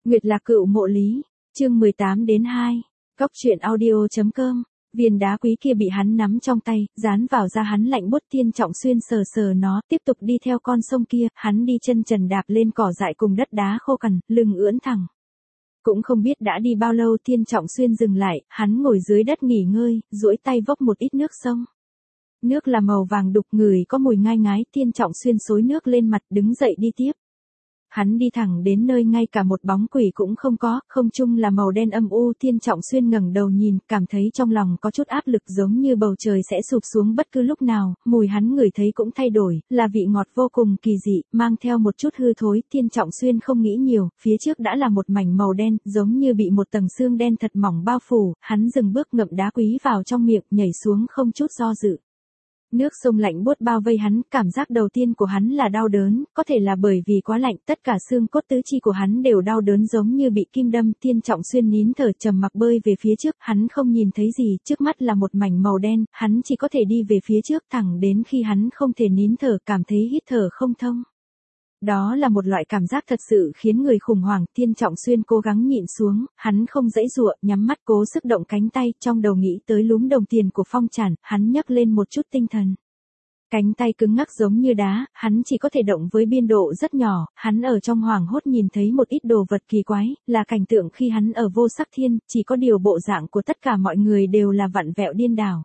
Nguyệt Lạc Cựu Mộ Lý, chương 18-2, Cóc truyện audio.com. Viên đá quý kia bị hắn nắm trong tay, dán vào da hắn lạnh buốt. Tiên Trọng Xuyên sờ sờ nó, tiếp tục đi theo con sông kia. Hắn đi chân trần đạp lên cỏ dại cùng đất đá khô cằn, lưng ưỡn thẳng. Cũng không biết đã đi bao lâu, Tiên Trọng Xuyên dừng lại, hắn ngồi dưới đất nghỉ ngơi, duỗi tay vốc một ít nước sông. Nước là màu vàng đục, ngửi có mùi ngai ngái. Tiên Trọng Xuyên xối nước lên mặt, đứng dậy đi tiếp. Hắn đi thẳng đến nơi ngay cả một bóng quỷ cũng không có, không trung là màu đen âm u. Tiên Trọng Xuyên ngẩng đầu nhìn, cảm thấy trong lòng có chút áp lực, giống như bầu trời sẽ sụp xuống bất cứ lúc nào. Mùi hắn ngửi thấy cũng thay đổi, là vị ngọt vô cùng kỳ dị, mang theo một chút hư thối. Tiên Trọng Xuyên không nghĩ nhiều, phía trước đã là một mảnh màu đen, giống như bị một tầng xương đen thật mỏng bao phủ. Hắn dừng bước, ngậm đá quý vào trong miệng, nhảy xuống không chút do dự. Nước sông lạnh buốt bao vây hắn, cảm giác đầu tiên của hắn là đau đớn, có thể là bởi vì quá lạnh, tất cả xương cốt tứ chi của hắn đều đau đớn giống như bị kim đâm. Tiên Trọng Xuyên nín thở trầm mặc bơi về phía trước, hắn không nhìn thấy gì, trước mắt là một mảnh màu đen, hắn chỉ có thể đi về phía trước thẳng đến khi hắn không thể nín thở, cảm thấy hít thở không thông. Đó là một loại cảm giác thật sự khiến người khủng hoảng. Tiên Trọng Xuyên cố gắng nhịn xuống, hắn không giãy giụa, nhắm mắt cố sức động cánh tay, trong đầu nghĩ tới lúm đồng tiền của Phong Tràn, hắn nhấc lên một chút tinh thần. Cánh tay cứng ngắc giống như đá, hắn chỉ có thể động với biên độ rất nhỏ. Hắn ở trong hoảng hốt nhìn thấy một ít đồ vật kỳ quái, là cảnh tượng khi hắn ở Vô Sắc Thiên, chỉ có điều bộ dạng của tất cả mọi người đều là vặn vẹo điên đảo.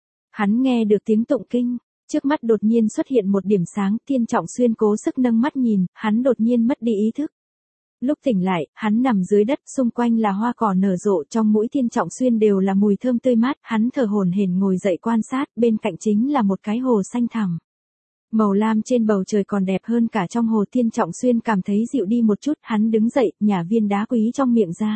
Hắn nghe được tiếng tụng kinh. Trước mắt đột nhiên xuất hiện một điểm sáng. Tiên Trọng Xuyên cố sức nâng mắt nhìn, hắn đột nhiên mất đi ý thức. Lúc tỉnh lại, hắn nằm dưới đất, xung quanh là hoa cỏ nở rộ, trong mũi Tiên Trọng Xuyên đều là mùi thơm tươi mát. Hắn thở hổn hển ngồi dậy quan sát, bên cạnh chính là một cái hồ xanh thẳm. Màu lam trên bầu trời còn đẹp hơn cả trong hồ. Tiên Trọng Xuyên cảm thấy dịu đi một chút, hắn đứng dậy, nhả viên đá quý trong miệng ra.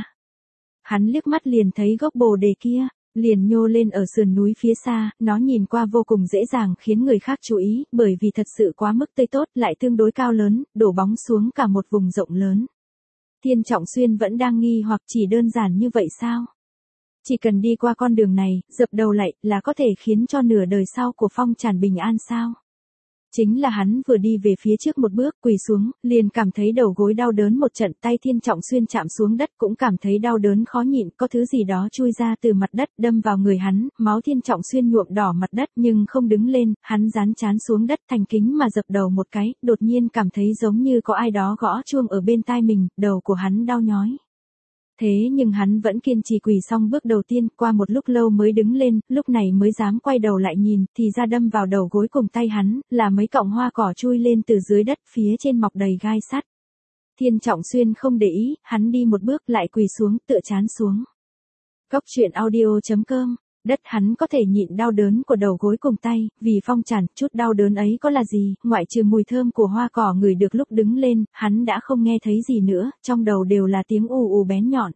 Hắn liếc mắt liền thấy gốc bồ đề kia. Liền nhô lên ở sườn núi phía xa, nó nhìn qua vô cùng dễ dàng khiến người khác chú ý, bởi vì thật sự quá mức tươi tốt, lại tương đối cao lớn, đổ bóng xuống cả một vùng rộng lớn. Tiên Trọng Xuyên vẫn đang nghi hoặc, chỉ đơn giản như vậy sao? Chỉ cần đi qua con đường này, dập đầu lại, là có thể khiến cho nửa đời sau của Phong Tràn bình an sao? Chính là hắn vừa đi về phía trước một bước, quỳ xuống, liền cảm thấy đầu gối đau đớn một trận. Tay Tiên Trọng Xuyên chạm xuống đất cũng cảm thấy đau đớn khó nhịn, có thứ gì đó chui ra từ mặt đất, đâm vào người hắn. Máu Tiên Trọng Xuyên nhuộm đỏ mặt đất nhưng không đứng lên, hắn dán trán xuống đất thành kính mà dập đầu một cái, đột nhiên cảm thấy giống như có ai đó gõ chuông ở bên tai mình, đầu của hắn đau nhói. Thế nhưng hắn vẫn kiên trì quỳ xong bước đầu tiên, qua một lúc lâu mới đứng lên, lúc này mới dám quay đầu lại nhìn, thì ra đâm vào đầu gối cùng tay hắn, là mấy cọng hoa cỏ chui lên từ dưới đất, phía trên mọc đầy gai sắt. Tiên Trọng Xuyên không để ý, hắn đi một bước lại quỳ xuống, tựa trán xuống. Cóc truyện audio.com. Đất hắn có thể nhịn đau đớn của đầu gối cùng tay, vì Phong Tràn, chút đau đớn ấy có là gì, ngoại trừ mùi thơm của hoa cỏ ngửi được lúc đứng lên, hắn đã không nghe thấy gì nữa, trong đầu đều là tiếng ù ù bén nhọn.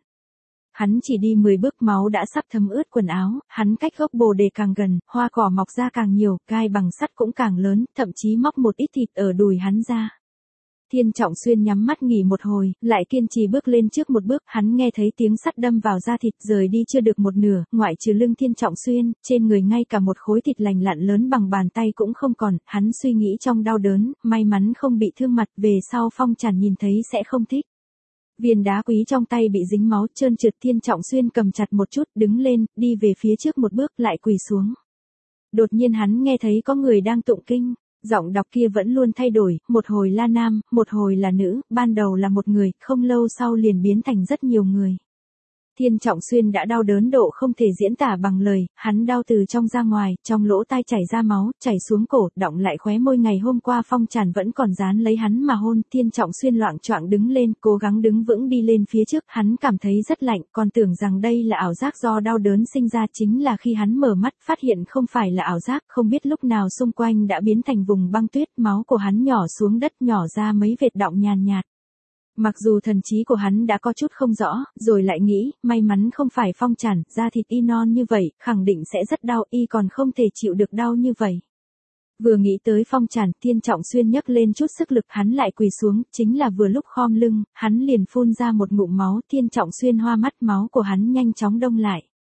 Hắn chỉ đi 10 bước máu đã sắp thấm ướt quần áo, hắn cách gốc bồ đề càng gần, hoa cỏ mọc ra càng nhiều, gai bằng sắt cũng càng lớn, thậm chí móc một ít thịt ở đùi hắn ra. Tiên Trọng Xuyên nhắm mắt nghỉ một hồi, lại kiên trì bước lên trước một bước, hắn nghe thấy tiếng sắt đâm vào da thịt, rời đi chưa được một nửa, ngoại trừ lưng Tiên Trọng Xuyên, trên người ngay cả một khối thịt lành lặn lớn bằng bàn tay cũng không còn. Hắn suy nghĩ trong đau đớn, may mắn không bị thương mặt, về sau Phong Tràn nhìn thấy sẽ không thích. Viên đá quý trong tay bị dính máu trơn trượt. Tiên Trọng Xuyên cầm chặt một chút, đứng lên, đi về phía trước một bước, lại quỳ xuống. Đột nhiên hắn nghe thấy có người đang tụng kinh. Giọng đọc kia vẫn luôn thay đổi, một hồi là nam, một hồi là nữ, ban đầu là một người, không lâu sau liền biến thành rất nhiều người. Tiên Trọng Xuyên đã đau đớn độ không thể diễn tả bằng lời, hắn đau từ trong ra ngoài, trong lỗ tai chảy ra máu, chảy xuống cổ, đọng lại khóe môi. Ngày hôm qua Phong Tràn vẫn còn dán lấy hắn mà hôn. Tiên Trọng Xuyên loạng choạng đứng lên, cố gắng đứng vững đi lên phía trước, hắn cảm thấy rất lạnh, còn tưởng rằng đây là ảo giác do đau đớn sinh ra, chính là khi hắn mở mắt, phát hiện không phải là ảo giác, không biết lúc nào xung quanh đã biến thành vùng băng tuyết, máu của hắn nhỏ xuống đất, nhỏ ra mấy vệt đọng nhàn nhạt. Mặc dù thần trí của hắn đã có chút không rõ, rồi lại nghĩ, may mắn không phải Phong Tràn, da thịt y non như vậy, khẳng định sẽ rất đau, y còn không thể chịu được đau như vậy. Vừa nghĩ tới Phong Tràn, Tiên Trọng Xuyên nhấc lên chút sức lực, hắn lại quỳ xuống, chính là vừa lúc khom lưng, hắn liền phun ra một ngụm máu. Tiên Trọng Xuyên hoa mắt, máu của hắn nhanh chóng đông lại.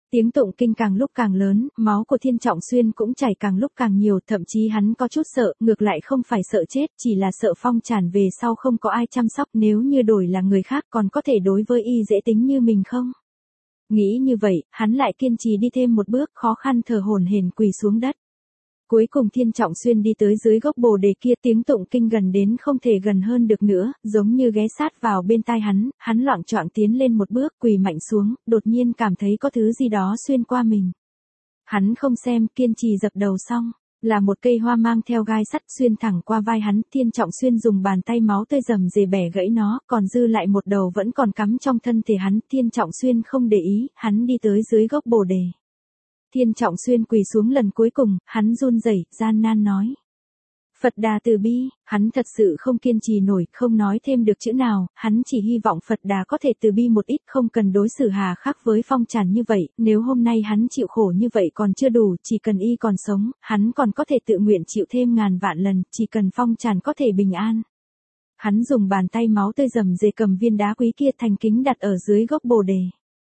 Tiếng tụng kinh càng lúc càng lớn, máu của Thiên Trọng Xuyên cũng chảy càng lúc càng nhiều, thậm chí hắn có chút sợ, ngược lại không phải sợ chết, chỉ là sợ Phong Tràn về sau không có ai chăm sóc, nếu như đổi là người khác còn có thể đối với y dễ tính như mình không? Nghĩ như vậy, hắn lại kiên trì đi thêm một bước, khó khăn thở hổn hển quỳ xuống đất. Cuối cùng Thiên Trọng Xuyên đi tới dưới gốc bồ đề kia, tiếng tụng kinh gần đến không thể gần hơn được nữa, giống như ghé sát vào bên tai hắn loạng choạng tiến lên một bước, quỳ mạnh xuống, đột nhiên cảm thấy có thứ gì đó xuyên qua mình. Hắn không xem, kiên trì dập đầu xong, là một cây hoa mang theo gai sắt xuyên thẳng qua vai hắn, Thiên Trọng Xuyên dùng bàn tay máu tươi rầm rề bẻ gãy nó, còn dư lại một đầu vẫn còn cắm trong thân thể hắn, Thiên Trọng Xuyên không để ý, hắn đi tới dưới gốc bồ đề. Thiên Trọng Xuyên quỳ xuống lần cuối cùng, hắn run rẩy, gian nan nói. Phật Đà từ bi, hắn thật sự không kiên trì nổi, không nói thêm được chữ nào, hắn chỉ hy vọng Phật Đà có thể từ bi một ít, không cần đối xử hà khắc với Phong Tràn như vậy, nếu hôm nay hắn chịu khổ như vậy còn chưa đủ, chỉ cần y còn sống, hắn còn có thể tự nguyện chịu thêm ngàn vạn lần, chỉ cần Phong Tràn có thể bình an. Hắn dùng bàn tay máu tươi rầm rề cầm viên đá quý kia thành kính đặt ở dưới gốc bồ đề.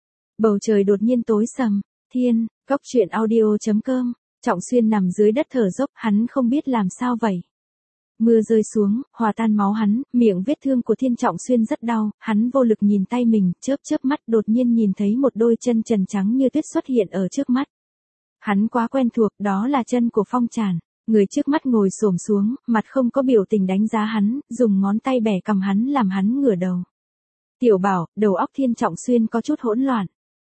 Bầu trời đột nhiên tối sầm, thiên, Góc truyện audio.com, Trọng Xuyên nằm dưới đất thở dốc, hắn không biết làm sao vậy. Mưa rơi xuống, hòa tan máu hắn, miệng vết thương của Thiên Trọng Xuyên rất đau, hắn vô lực nhìn tay mình, chớp chớp mắt đột nhiên nhìn thấy một đôi chân trần trắng như tuyết xuất hiện ở trước mắt. Hắn quá quen thuộc, đó là chân của Phong Tràn. Người trước mắt ngồi xổm xuống, mặt không có biểu tình đánh giá hắn, dùng ngón tay bẻ cằm hắn làm hắn ngửa đầu. Tiểu Bảo, đầu óc Thiên Trọng Xuyên có chút hỗn loạn.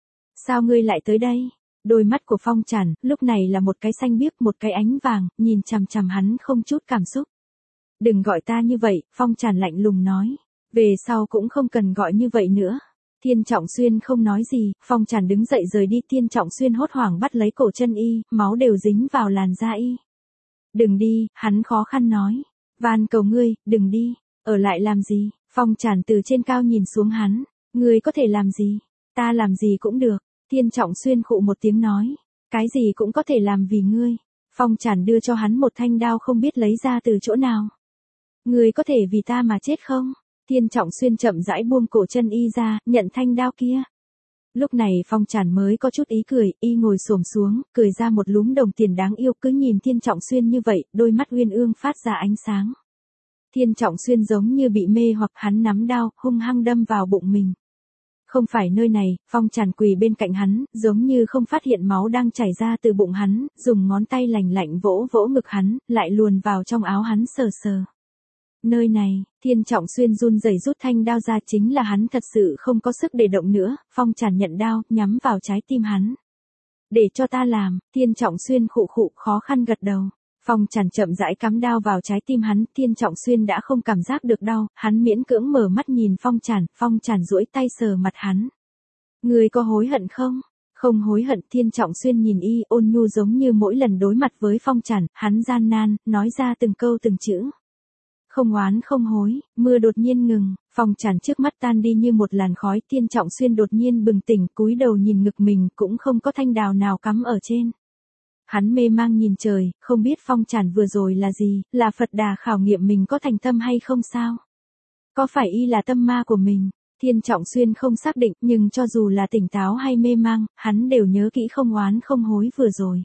Sao ngươi lại tới đây? Đôi mắt của Phong Tràn, lúc này là một cái xanh biếc một cái ánh vàng, nhìn chằm chằm hắn không chút cảm xúc. Đừng gọi ta như vậy, Phong Tràn lạnh lùng nói. Về sau cũng không cần gọi như vậy nữa. Thiên Trọng Xuyên không nói gì, Phong Tràn đứng dậy rời đi, Thiên Trọng Xuyên hốt hoảng bắt lấy cổ chân y, máu đều dính vào làn da y. Đừng đi, hắn khó khăn nói. Van cầu ngươi, đừng đi, ở lại làm gì? Phong Tràn từ trên cao nhìn xuống hắn. Ngươi có thể làm gì? Ta làm gì cũng được. Thiên Trọng Xuyên khụ một tiếng nói. Cái gì cũng có thể làm vì ngươi. Phong Tràn đưa cho hắn một thanh đao không biết lấy ra từ chỗ nào. Ngươi có thể vì ta mà chết không? Thiên Trọng Xuyên chậm rãi buông cổ chân y ra, nhận thanh đao kia. Lúc này Phong Tràn mới có chút ý cười, y ngồi xổm xuống, cười ra một lúm đồng tiền đáng yêu, cứ nhìn Thiên Trọng Xuyên như vậy, đôi mắt uyên ương phát ra ánh sáng. Thiên Trọng Xuyên giống như bị mê hoặc, hắn nắm đao, hung hăng đâm vào bụng mình. Không phải nơi này, Phong Tràn quỳ bên cạnh hắn, giống như không phát hiện máu đang chảy ra từ bụng hắn, dùng ngón tay lành lạnh vỗ vỗ ngực hắn, lại luồn vào trong áo hắn sờ sờ. Nơi này, Thiên Trọng Xuyên run rẩy rút thanh đao ra, chính là hắn thật sự không có sức để động nữa, Phong Tràn nhận đao, nhắm vào trái tim hắn. Để cho ta làm, Thiên Trọng Xuyên khụ khụ khó khăn gật đầu. Phong Tràn chậm rãi cắm đao vào trái tim hắn, Thiên Trọng Xuyên đã không cảm giác được đau, hắn miễn cưỡng mở mắt nhìn Phong Tràn duỗi tay sờ mặt hắn. Ngươi có hối hận không? Không hối hận, Thiên Trọng Xuyên nhìn y ôn nhu giống như mỗi lần đối mặt với Phong Tràn, hắn gian nan, nói ra từng câu từng chữ. Không oán không hối, mưa đột nhiên ngừng, Phong Tràn trước mắt tan đi như một làn khói, Thiên Trọng Xuyên đột nhiên bừng tỉnh, cúi đầu nhìn ngực mình, cũng không có thanh đào nào cắm ở trên. Hắn mê mang nhìn trời, không biết Phong Tràn vừa rồi là gì, là Phật Đà khảo nghiệm mình có thành tâm hay không sao? Có phải y là tâm ma của mình? Thiên Trọng Xuyên không xác định, nhưng cho dù là tỉnh táo hay mê mang, hắn đều nhớ kỹ không oán không hối vừa rồi.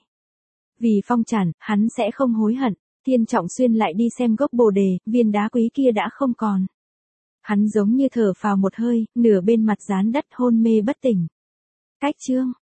Vì Phong Tràn, hắn sẽ không hối hận. Thiên Trọng Xuyên lại đi xem gốc bồ đề, viên đá quý kia đã không còn. Hắn giống như thở phào một hơi, nửa bên mặt dán đất hôn mê bất tỉnh. Cách chương